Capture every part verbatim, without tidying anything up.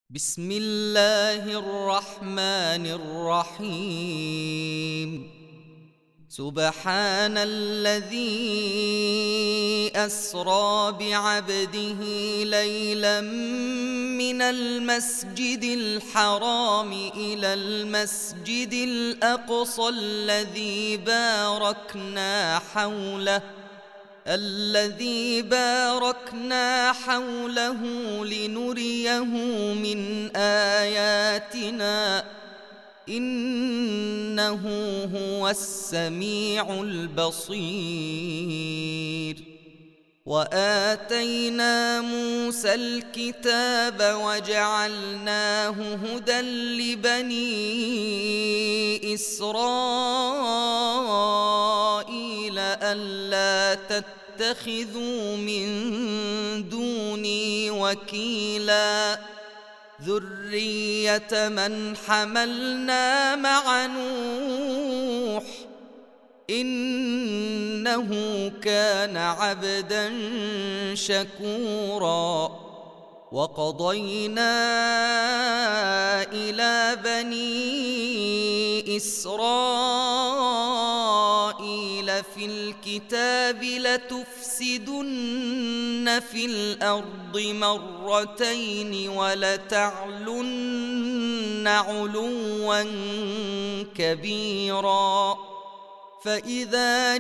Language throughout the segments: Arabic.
بسم الله الرحمن الرحيم. سبحان الذي أسرى بعبده ليلا من المسجد الحرام إلى المسجد الأقصى الذي باركنا حوله الذي باركنا حوله لنريه من آياتنا إنه هو السميع البصير. وآتينا موسى الكتاب وجعلناه هدى لبني إسرائيل ألا تتخذوا من دوني وكيلا ذرية من حملنا مع نوح إنه كان عبدا شكورا. وقضينا إلى بني إسرائيل في الكتاب لتفسدن في الأرض مرتين ولتعلن علوا كبيرا. فإذا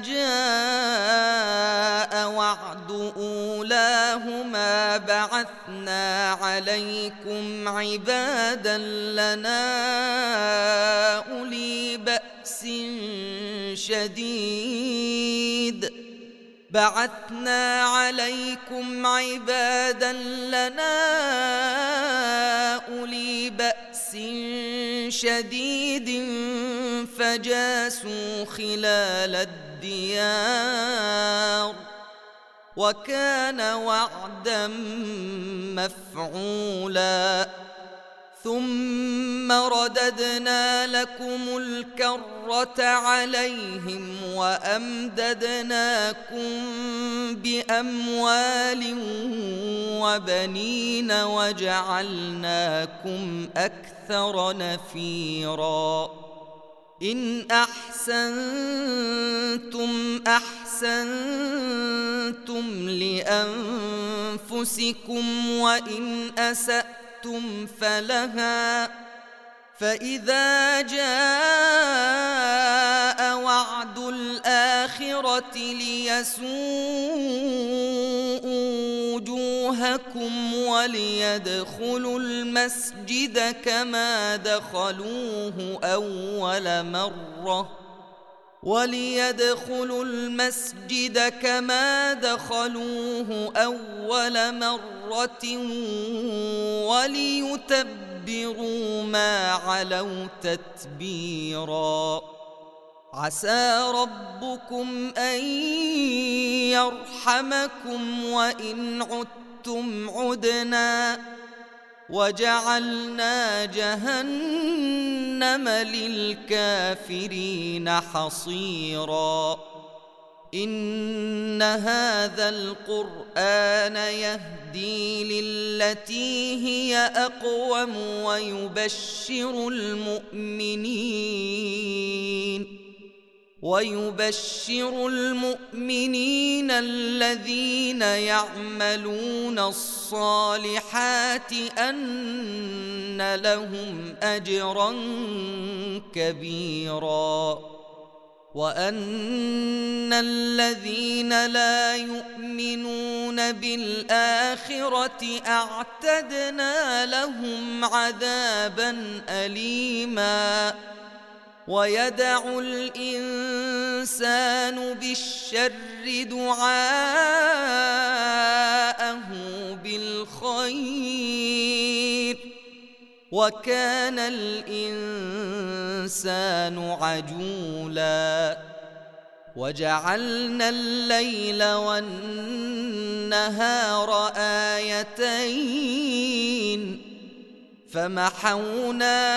جاء وعد أولاهما بعثنا عليكم عبادا لنا أولي بأس شديد بعثنا عليكم عبادا لنا أولي بأس شديد فجاسوا خلال الديار وكان وعدا مفعولا. ثم رددنا لكم الكرة عليهم وأمددناكم بأموال وبنين وجعلناكم أكثر نفيرا. إن أحسنتم أحسنتم لأنفسكم وإن أسأتم فلها. فإذا جاء وعد الآخرة ليسوءوا وجوهكم وليدخلوا المسجد كما دخلوه أول مرة وليدخلوا المسجد كما دخلوه أول مرة وليتبروا ما علوا تتبيرا. عسى ربكم أن يرحمكم وإن عدتم عدنا وجعلنا جهنم للكافرين حصيرا. إن هذا القرآن يهدي للتي هي أقوم ويبشر المؤمنين ويبشر المؤمنين الذين يعملون الصالحات أن لهم أجرا كبيرا. وأن الذين لا يؤمنون بالآخرة أعتدنا لهم عذابا أليما. ويدع الإنسان بالشر دعاءه بالخير وكان الإنسان عجولا. وجعلنا الليل والنهار آيتين فمحونا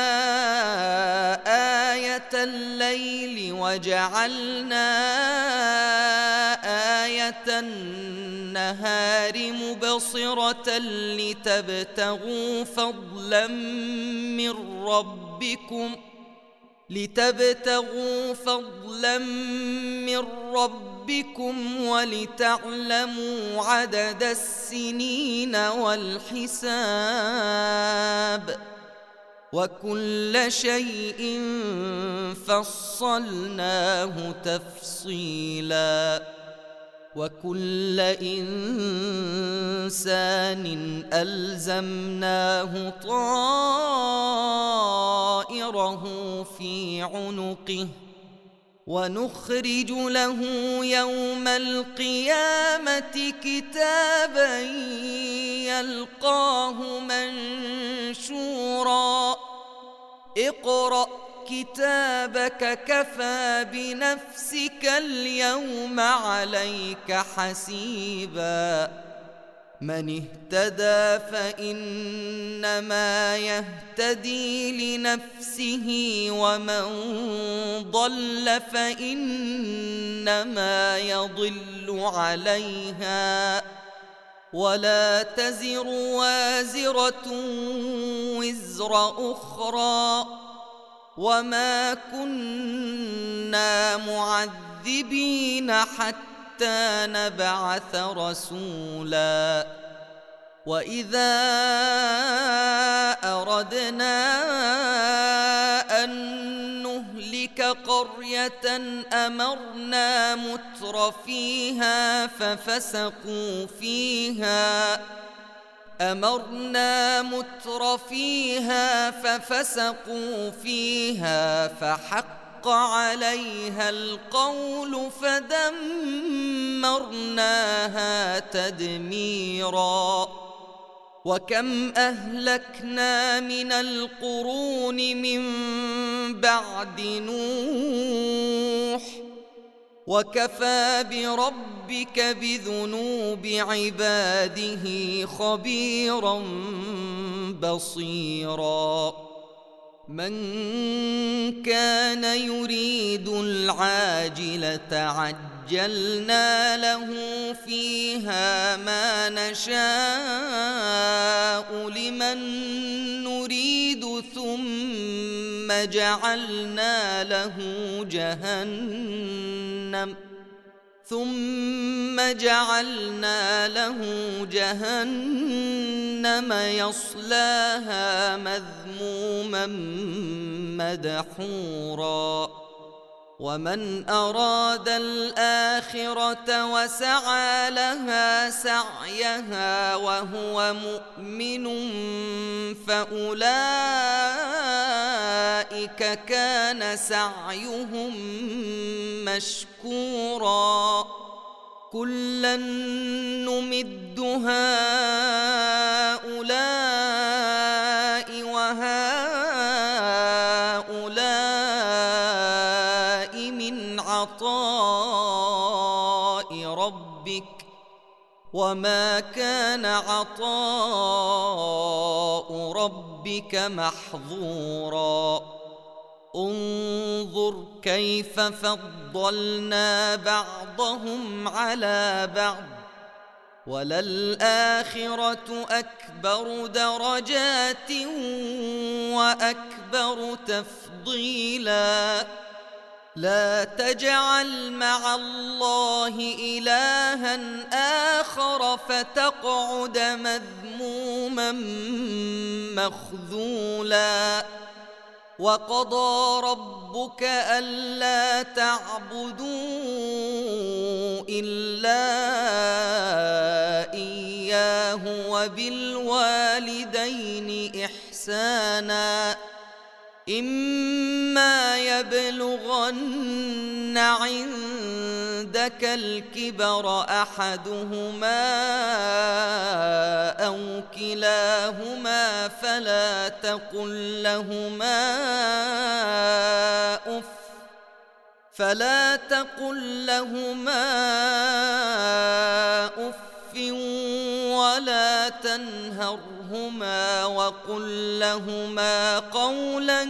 آية الليل وجعلنا آية حياة النهار مبصرة لتبتغوا فضلا من ربكم لتبتغوا فضلا من ربكم ولتعلموا عدد السنين والحساب وكل شيء فصلناه تفصيلا وكل إنسان ألزمناه طائره في عنقه ونخرج له يوم القيامة كتابا يلقاه منشورا اقرأ كتابك كفى بنفسك اليوم عليك حسيبا من اهتدى فإنما يهتدي لنفسه ومن ضل فإنما يضل عليها ولا تزر وازرة وزر أخرى وما كنا معذبين حتى نبعث رسولا وإذا أردنا أن نهلك قرية أمرنا متر فيها ففسقوا فيها أمرنا متر فيها ففسقوا فيها فحق عليها القول فدمرناها تدميرا وكم أهلكنا من القرون من بعد نوح وكفى بربك بذنوب عباده خبيرا بصيرا من كان يريد العاجلة عجلنا له فيها ما نشاء لمن نريد ثم جعلنا له جهنم ثم جعلنا له جهنم يصلاها مذموما مدحورا ومن أراد الآخرة وسعى لها سعيها وهو مؤمن فأولئك كان سعيهم مشكورا كلا نمد هؤلاء وهؤلاء من عطاء ربك وما كان عطاء ربك محظورا انظر كيف فضلنا بعضهم على بعض وللآخرة أكبر درجات وأكبر تفضيلا لا تجعل مع الله إلها آخر فتقعد مذموما مخذولا وقضى ربك ألا تعبدوا إلا إياه وبالوالدين إحسانا إما يبلغن عندك الكبر أحدهما أو كلاهما فلا تقل لهما أف فلا تقل لهما أف ولا تنهرهما وقل لهما قولا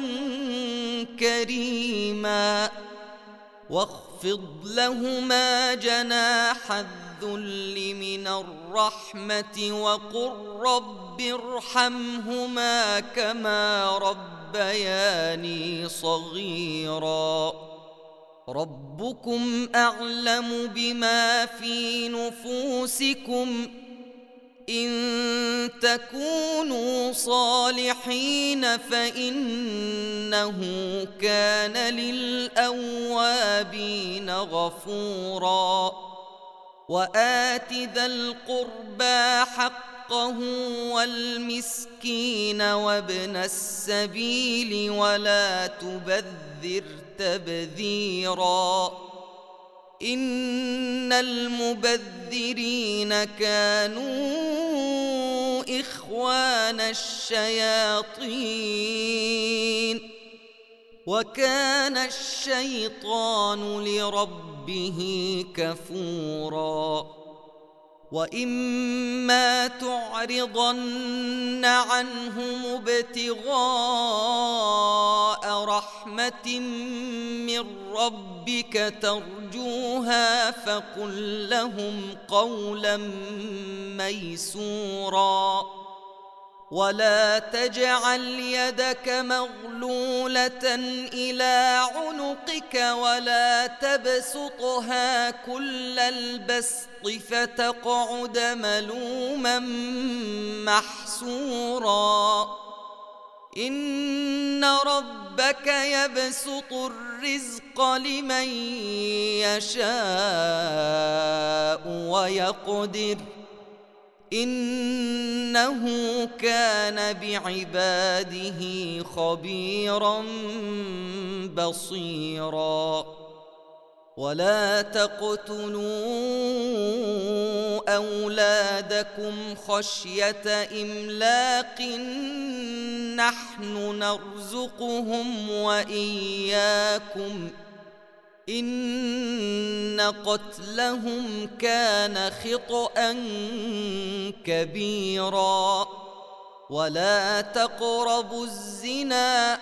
كريما واخفض لهما جناح الذل من الرحمة وقل رب ارحمهما كما ربياني صغيرا ربكم أعلم بما في نفوسكم إن تكونوا صالحين فإنه كان للأوابين غفورا وآت ذا القربى حقه والمسكين وابن السبيل ولا تبذر تبذيرا إن المبذرين كانوا إخوان الشياطين وكان الشيطان لربه كفورا وإما تعرضن عنهم ابتغاء رحمة من ربك ترجوها فقل لهم قولا ميسورا ولا تجعل يدك مغلولة إلى عنقك ولا تبسطها كل البسط فتقعد ملوما محسورا إن ربك يبسط الرزق لمن يشاء ويقدر إنه كان بعباده خبيرا بصيرا ولا تقتلوا أولادكم خشية إملاق نحن نرزقهم وإياكم إن قتلهم كان خطأ كبيرا ولا تقربوا الزنا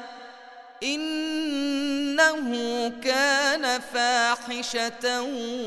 إنه كان فاحشة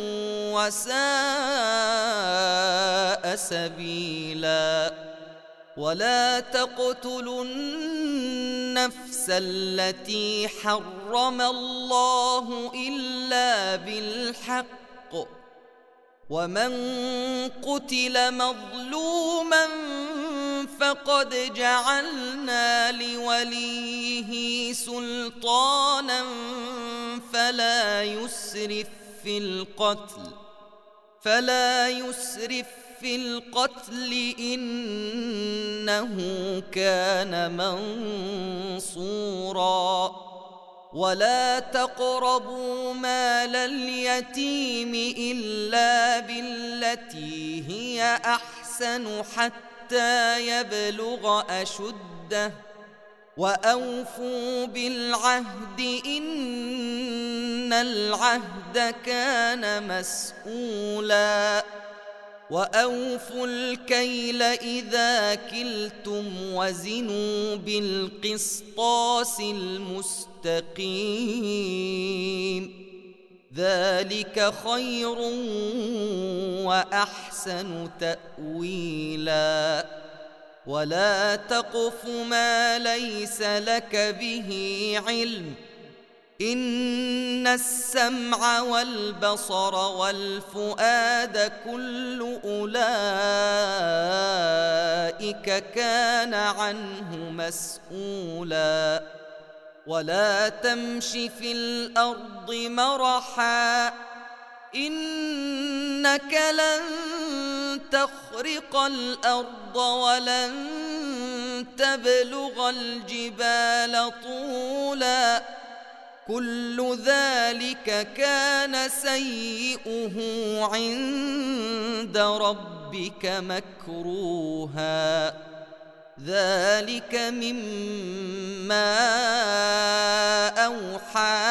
وساء سبيلا ولا تقتلوا النفس التي حرم الله إلا بالحق ومن قتل مظلوما فقد جعلنا لوليه سلطانا فلا يسرف في القتل فلا يسرف في القتل إنه كان منصورا ولا تقربوا مال اليتيم إلا بالتي هي أحسن حتى يبلغ أشده وأوفوا بالعهد إن العهد كان مسؤولا وأوفوا الكيل إذا كلتم وزنوا بالقسطاس المستقيم ذلك خير وأحسن تأويلا ولا تقف ما ليس لك به علم إن السمع والبصر والفؤاد كل أولئك كان عنه مسؤولا ولا تمش في الأرض مرحا إنك لن تخرق الأرض ولن تبلغ الجبال طولا كل ذلك كان سيئه عند ربك مكروها ذلك مما أوحى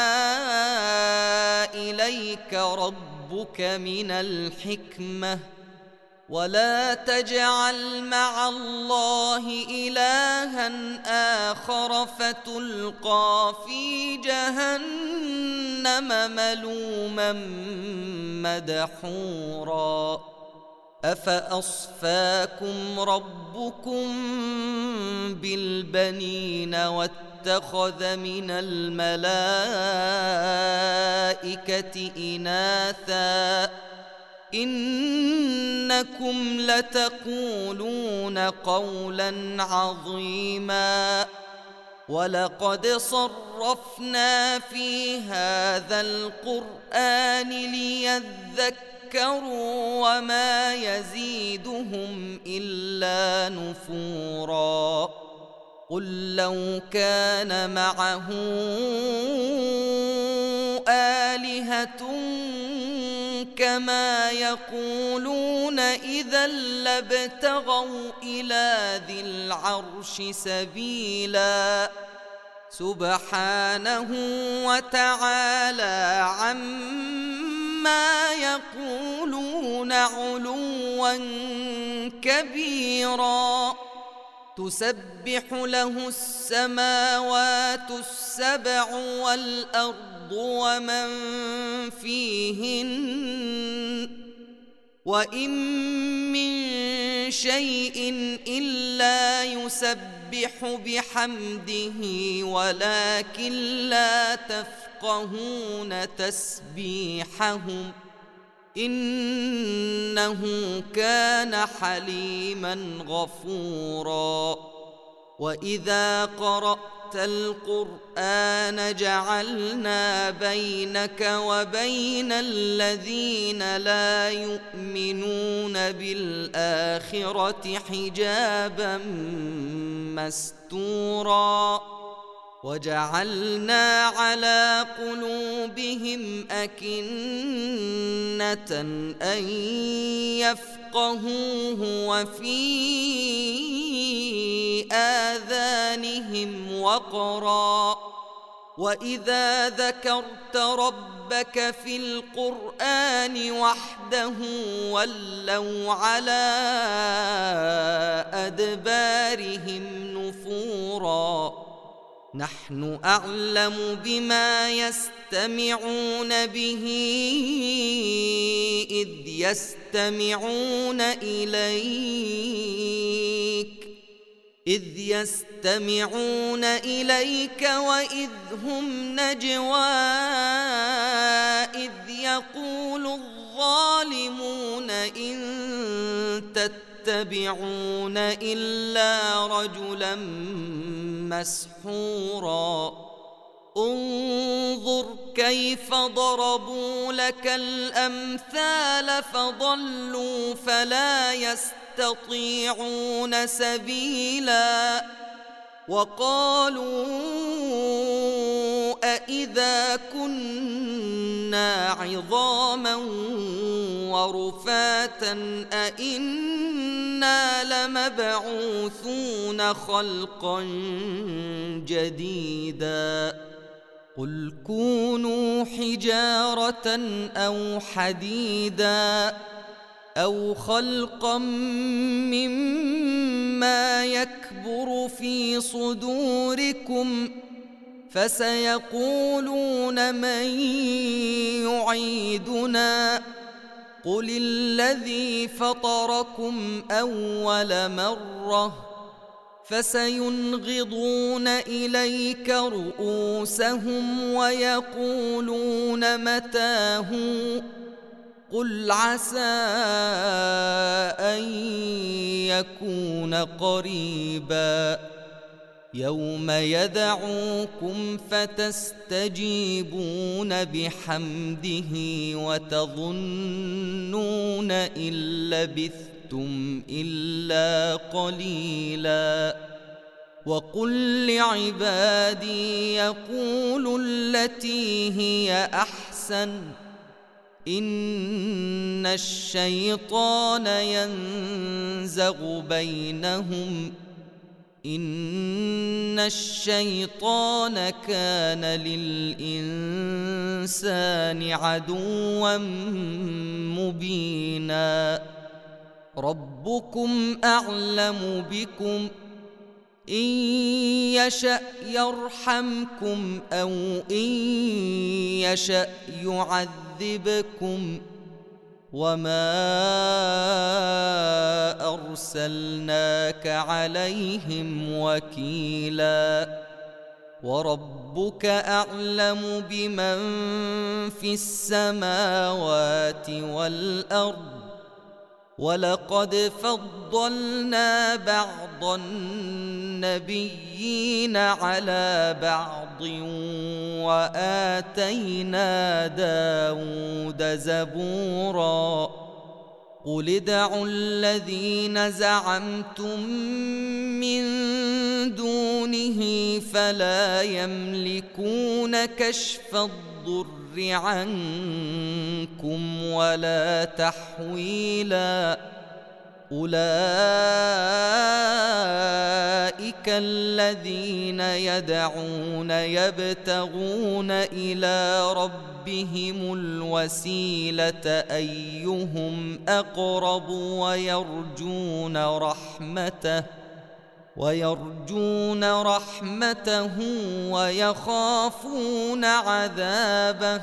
إليك ربك من الحكمة ولا تجعل مع الله إلها آخر فتلقى في جهنم ملوما مدحورا أفأصفاكم ربكم بالبنين واتخذ من الملائكة إناثا إنكم لتقولون قولا عظيما ولقد صرفنا في هذا القرآن ليذكروا وما يزيدهم إلا نفورا قل لو كان معه آلهة كما يقولون إذا لابتغوا إلى ذي العرش سبيلا سبحانه وتعالى عما يقولون علوا كبيرا تسبح له السماوات السبع والأرض ومن فيهن وإن من شيء إلا يسبح بحمده ولكن لا تفقهون تسبيحهم إنه كان حليما غفورا وإذا قرأت القرآن جعلنا بينك وبين الذين لا يؤمنون بالآخرة حجابا مستورا وجعلنا على قلوبهم أكنة أن يفقهوه وفي آذانهم وقرا وإذا ذكرت ربك في القرآن وحده ولوا على أدبارهم نفورا نحن أعلم بما يستمعون به إذ يستمعون إليك إذ يستمعون إليك وإذ هم نجوى إذ يقول الظالمون إن تتبعون إلا رجلا مسحورا انظر كيف ضربوا لك الأمثال فضلوا فلا يستطيعون سبيلا وقالوا أإذا كنا عظاما ورفاتا أإنا لمبعوثون خلقا جديدا قل كونوا حجارة أو حديدا أو خلقا مما يكبر في صدوركم فسيقولون من يعيدنا قل الذي فطركم أول مرة فسينغضون إليك رؤوسهم ويقولون متى هو قل عسى أن يكون قريبا يوم يدعوكم فتستجيبون بحمده وتظنون إن لبثتم إلا قليلا وقل لعبادي يقولوا التي هي أحسن إن الشيطان ينزغ بينهم إن الشيطان كان للإنسان عدوا مبينا ربكم أعلم بكم إن يشأ يرحمكم أو إن يشأ يعذبكم وما أرسلناك عليهم وكيلا وربك أعلم بمن في السماوات والأرض ولقد فضلنا بعض النبيين على بعض وآتينا داود زبورا قل ادعوا الذين زعمتم من دونه فلا يملكون كشف الضر عنكم ولا تحويلا أولئك الذين يدعون يبتغون إلى ربهم الوسيلة أيهم أقرب ويرجون رحمته ويرجون رحمته ويخافون عذابه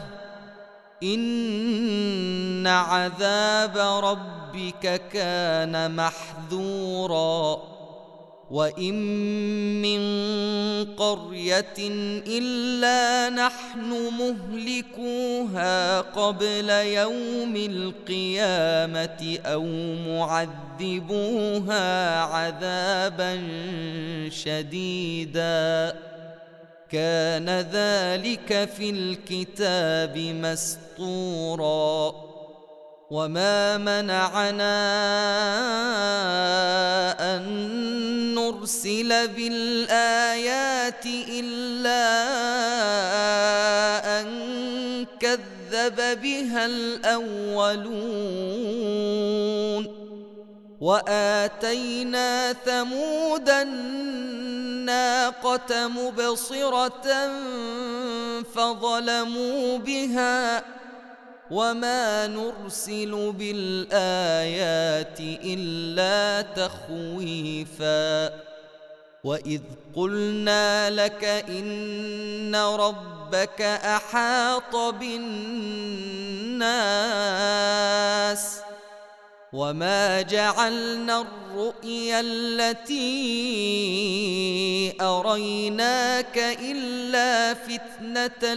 إن عذاب ربك كان محذورا وإن من قرية إلا نحن مهلكوها قبل يوم القيامة أو معذبوها عذابا شديدا كان ذلك في الكتاب مسطورا وما منعنا أن نرسل بالآيات إلا أن كذب بها الأولون وآتينا ثمود الناقة مبصرة فظلموا بها وما نرسل بالآيات إلا تخويفا وإذ قلنا لك إن ربك أحاط بالناس وما جعلنا الرؤيا التي أريناك إلا فتنة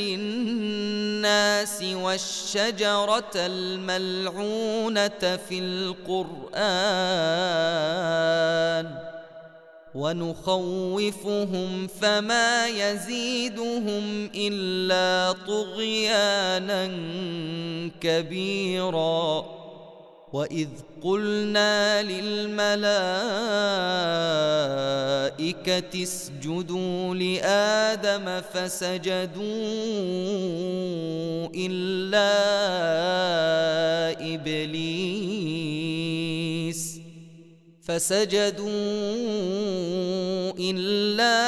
للناس والشجرة الملعونة في القرآن ونخوفهم فما يزيدهم إلا طغيانا كبيرا وإذ قلنا للملائكة اسجدوا لآدم فسجدوا إلا إبليس فسجدوا إلا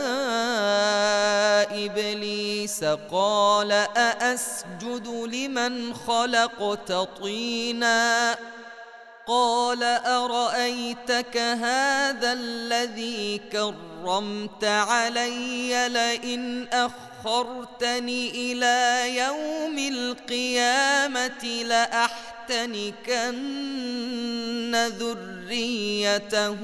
إبليس قال أأسجد لمن خلقت طينا قال أرأيتك هذا الذي كرمت علي لئن أخرتني إلى يوم القيامة لأحتنكن ذريته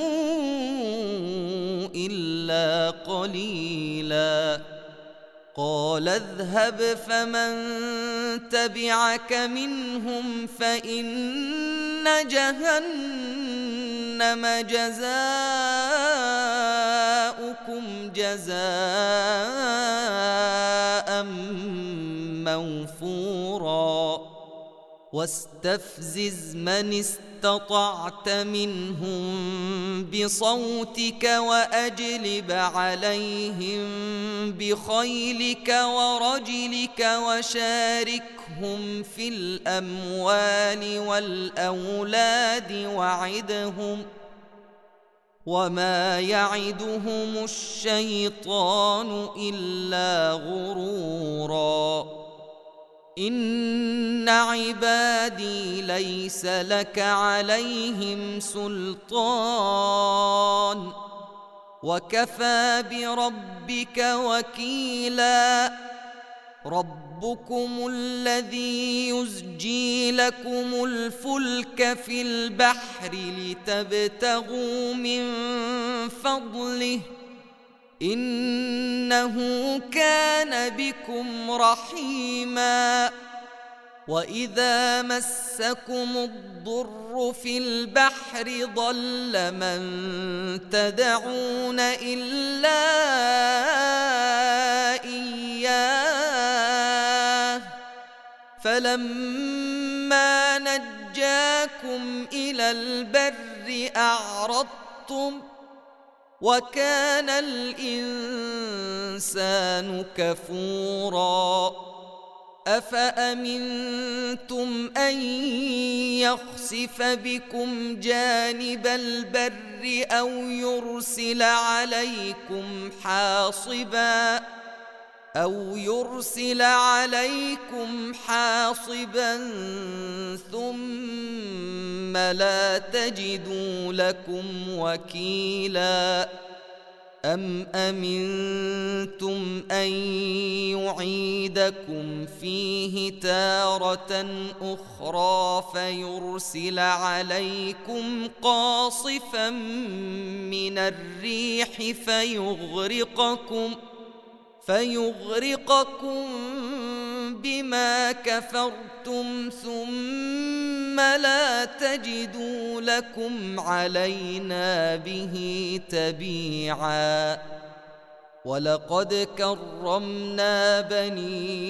إلا قليلا قال اذهب فمن تبعك منهم فإن جهنم جزاؤكم جزاء موفورا واستفزز من استطعت منهم بصوتك وأجلب عليهم بخيلك ورجلك وشاركهم في الأموال والأولاد وعدهم وما يعدهم الشيطان إلا غرورا إن عبادي ليس لك عليهم سلطان وكفى بربك وكيلا ربكم الذي يزجي لكم الفلك في البحر لتبتغوا من فضله إنه كان بكم رحيما وإذا مسكم الضر في البحر ضل من تدعون إلا إياه فلما نجاكم إلى البر أعرضتم وكان الإنسان كفورا أفأمنتم أن يخسف بكم جانب البر أو يرسل عليكم حاصبا أو يرسل عليكم حاصبا ثم لا تجدوا لكم وكيلا أم أمنتم أن يعيدكم فيه تارة أخرى فيرسل عليكم قاصفا من الريح فيغرقكم فيغرقكم بما كفرتم ثم لا تجدوا لكم علينا به تبيعا ولقد كرمنا بني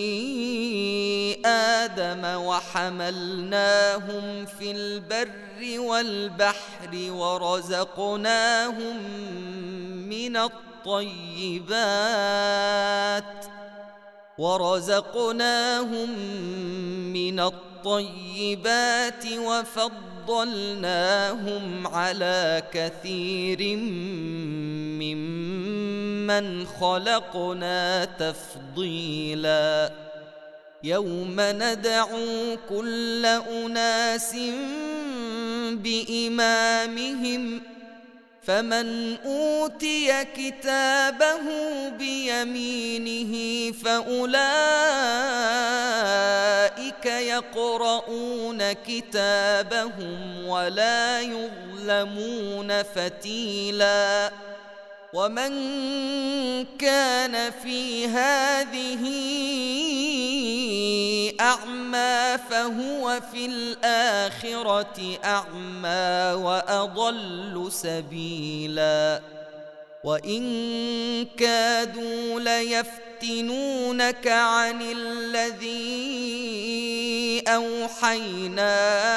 آدم وحملناهم في البر والبحر ورزقناهم من الطيبات ورزقناهم من الطيبات وفضلناهم على كثير ممن خلقنا تفضيلا يوم ندعو كل أناس بإمامهم فمن أوتي كتابه بيمينه فأولئك يقرؤون كتابهم ولا يظلمون فتيلا ومن كان في هذه أعمى فهو في الآخرة أعمى وأضل سبيلا وإن كادوا ليفتنونك عن الذي أوحينا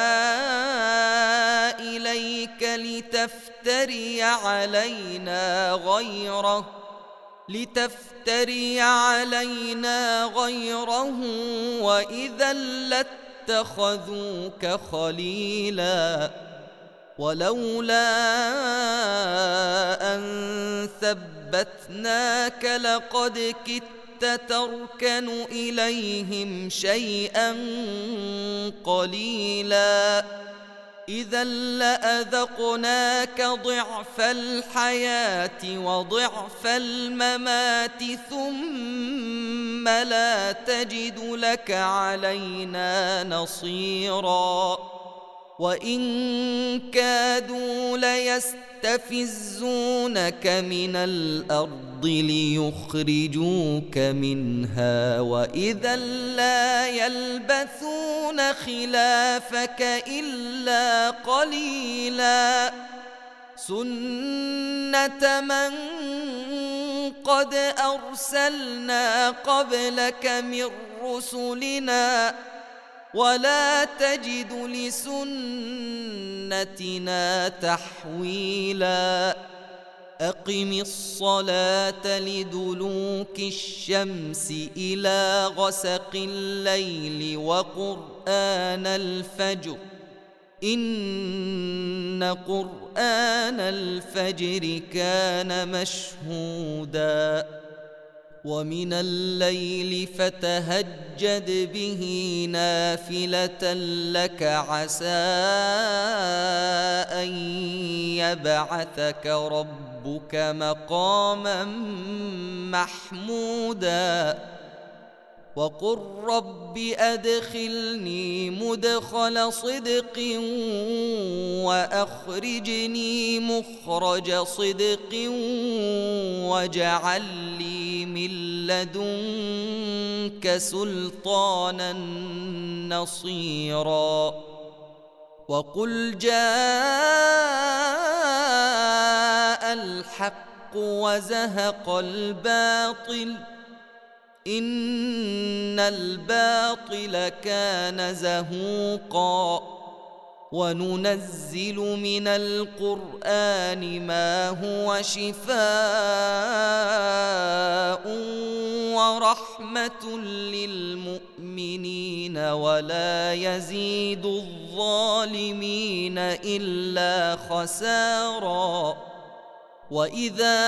إليك لتفتري علينا غيره لتفتري علينا غيره وإذا لاتخذوك خليلا ولولا أن ثبتناك لقد كدت تركن إليهم شيئا قليلا إذا لأذقناك ضعف الحياة وضعف الممات ثم لا تجد لك علينا نصيرا وإن كادوا ليستفزونك من الأرض ليخرجوك منها وإذا لا يلبثون خلافك إلا قليلا سنة من قد أرسلنا قبلك من رسلنا ولا تجد لسنتنا تحويلا أقم الصلاة لدلوك الشمس إلى غسق الليل وقرآن الفجر إن قرآن الفجر كان مشهودا ومن الليل فتهجد به نافلة لك عسى أن يبعثك ربك مقاما محمودا وقل رب أدخلني مدخل صدق وأخرجني مخرج صدق واجعل لي من لدنك سلطانا نصيرا وقل جاء الحق وزهق الباطل إن الباطل كان زهوقا وننزل من القرآن ما هو شفاء ورحمة للمؤمنين ولا يزيد الظالمين إلا خسارا وإذا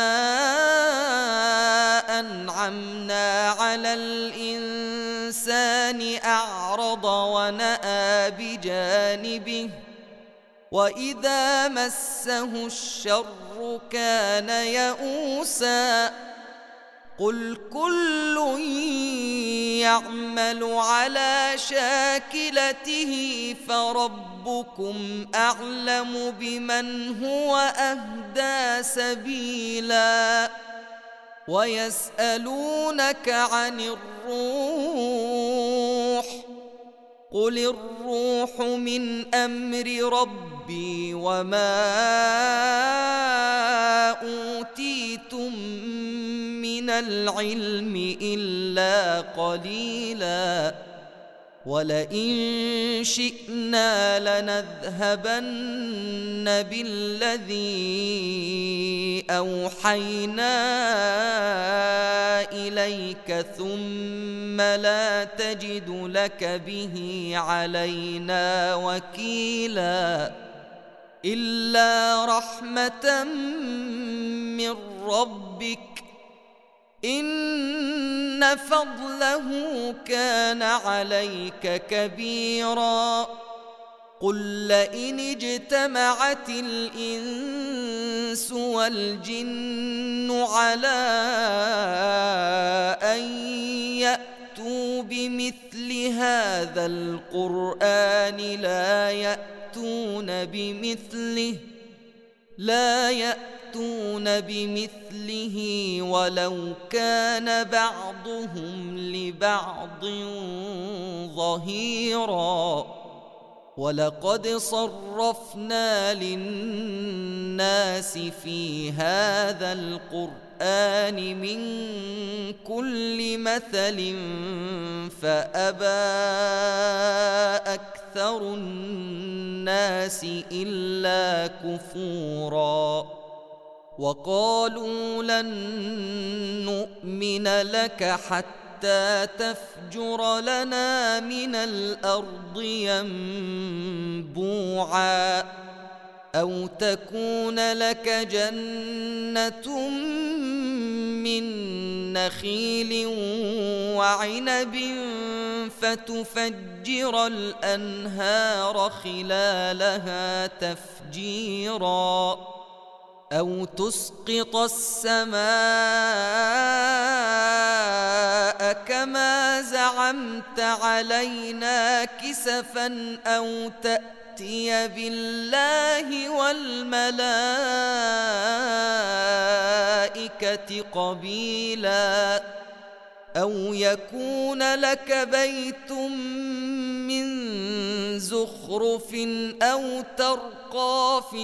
أنعمنا على الإنسان أعرض ونأى بجانبه وإذا مسه الشر كان يئوسا قل كل يعمل على شاكلته فربكم أعلم بمن هو أهدى سبيلا ويسألونك عن الروح قل الروح من أمر ربي وما أوتيتم من العلم إلا قليلا ولئن شئنا لنذهبن بالذي أوحينا إليك ثم لا تجد لك به علينا وكيلا إلا رحمة من ربك إن فضله كان عليك كبيرا قل لئن اجتمعت الإنس والجن على أن يأتوا بمثل هذا القرآن لا يأتون بمثله لا يأتون بمثله ولو كان بعضهم لبعض ظهيرا ولقد صرفنا للناس في هذا القرآن من كل مثل فأبى أكثر الناس إلا كفورا وقالوا لن نؤمن لك حتى تفجر لنا من الأرض ينبوعا أو تكون لك جنة من نخيل وعنب فتفجر الأنهار خلالها تفجيرا أو تسقط السماء كما زعمت علينا كسفا أو تأتي بالله والملائكة قبيلا أو يكون لك بيت من زخرف أو ترقى في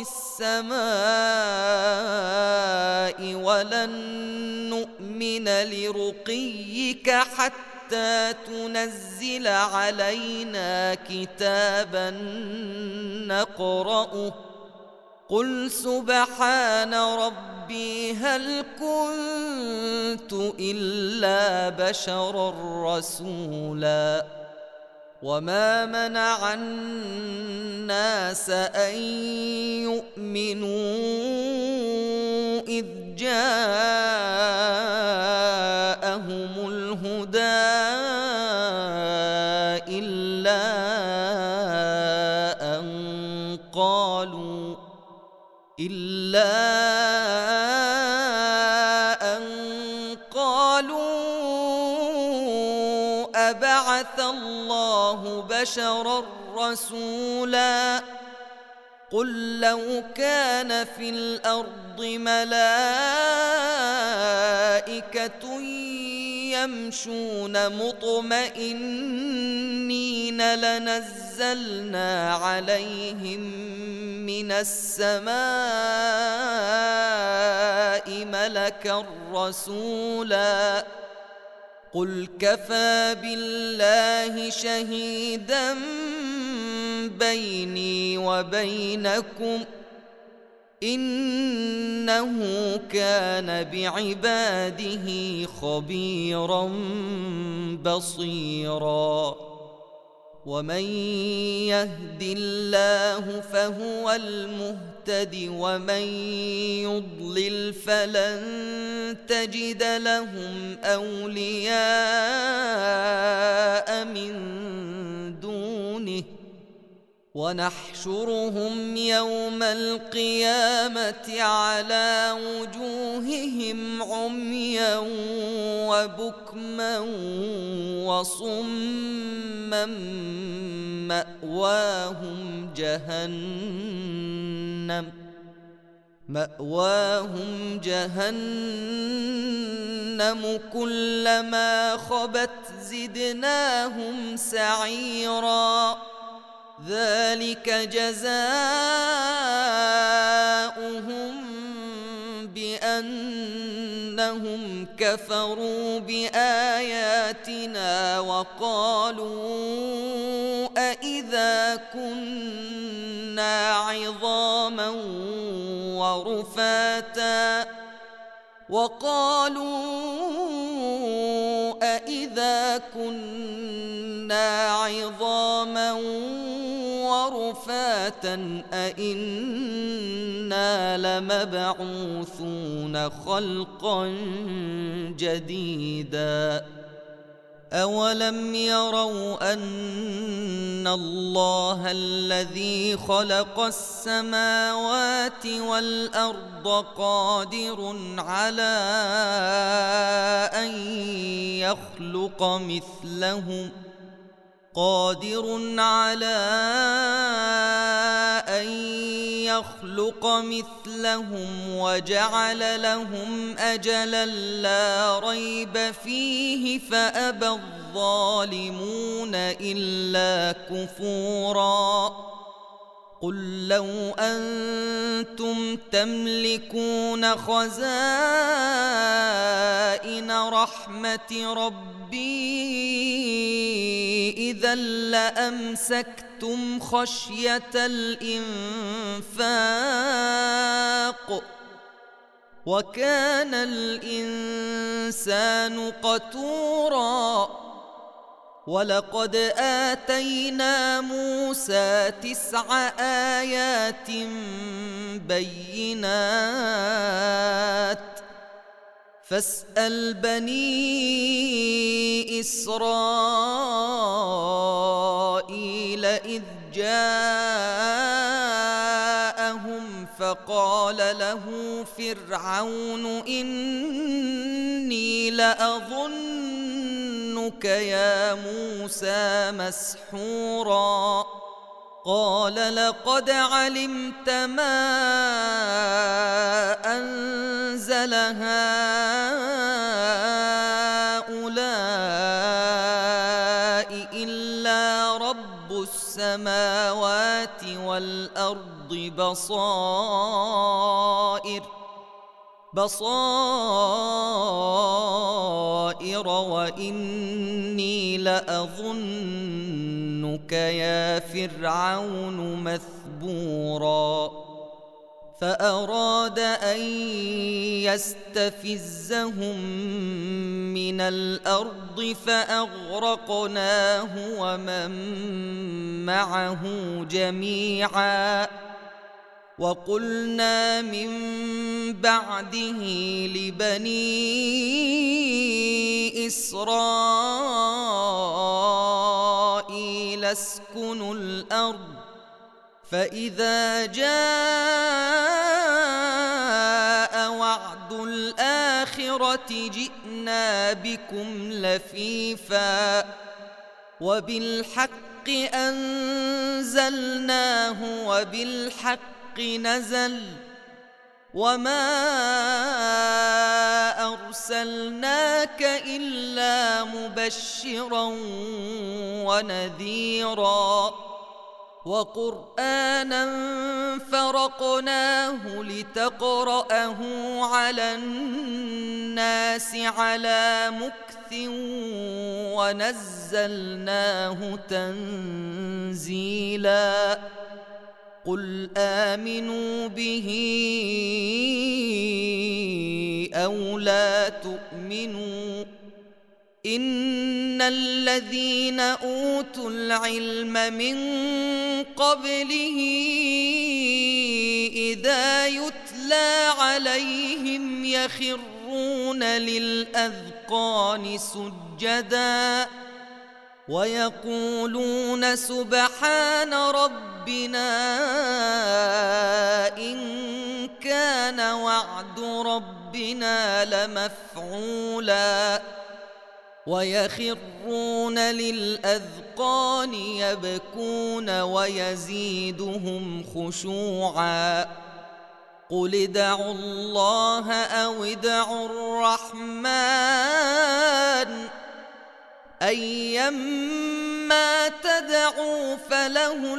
السماء ولن نؤمن لرقيك حتى تنزل علينا كتابا نقرأه قل سبحان ربي هل كنت إلا بشرا رسولا وما منع الناس أن يؤمنوا إذ جاء أبعث الله بشرا رسولا قل لو كان في الأرض ملائكة يمشون مطمئنين لنزلنا عليهم من السماء ملكا رسولا قل كفى بالله شهيدا بيني وبينكم إنه كان بعباده خبيرا بصيرا ومن يهد الله فهو المهتد ومن يضلل فلن تجد لهم أولياء من دونه ونحشرهم يوم القيامة على وجوههم عميا وبكما وصما مأواهم جهنم مأواهم جهنم كلما خبت زدناهم سعيرا ذلك جزاؤهم بأنهم كفروا بآياتنا وقالوا أإذا كنا عظاما ورفاتا وقالوا أإذا كنا عظاما ورفاتا أإنا لمبعوثون خلقا جديدا أولم يروا أن الله الذي خلق السماوات والأرض قادر على أن يخلق مثلهم قادر على أن يخلق مثلهم وجعل لهم أجلا لا ريب فيه فأبى الظالمون إلا كفورا قل لو أنتم تملكون خزائن رحمة ربي إذا لأمسكتم خشية الإنفاق وكان الإنسان قتورا ولقد آتينا موسى تسع آيات بينات فاسأل بني إسرائيل إذ جاءهم فقال له فرعون إني لأظنك يا موسى مسحورا قال لقد علمت ما أنزل هؤلاء إلا رب السماوات والأرض بصائر بصائر وإني لأظنك يا فرعون مثبورا فأراد أن يستفزهم من الأرض فأغرقناه ومن معه جميعا وقلنا من بعده لبني إسرائيل اسكنوا الأرض فإذا جاء وعد الآخرة جئنا بكم لفيفا وبالحق أنزلناه وبالحق نزل وما أرسلناك إلا مبشرا ونذيرا وقرآنا فرقناه لتقرأه على الناس على مكث ونزلناه تنزيلا قل آمنوا به أو لا تؤمنوا إن الذين أوتوا العلم من قبله إذا يتلى عليهم يخرون للأذقان سجدا ويقولون سبحان ربنا إن كان وعد ربنا لمفعولا ويخرون للأذقان يبكون ويزيدهم خشوعا قل ادعوا الله أو ادعوا الرحمن أيما تدعوا فله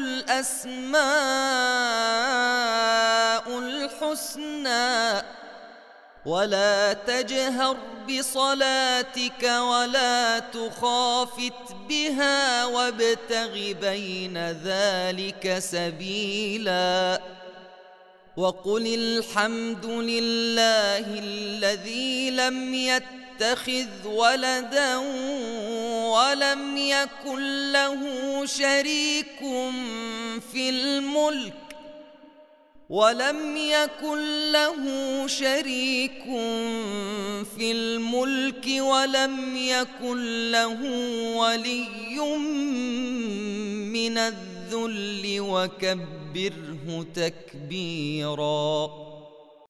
الأسماء الحسنى ولا تجهر بصلاتك ولا تخافت بها وابتغ بين ذلك سبيلا وقل الحمد لله الذي لم يتخذ ولدا ولم يكن له شريك في الملك ولم يكن له شريك في الملك ولم يكن له ولي من الذل وكبره تكبيرا.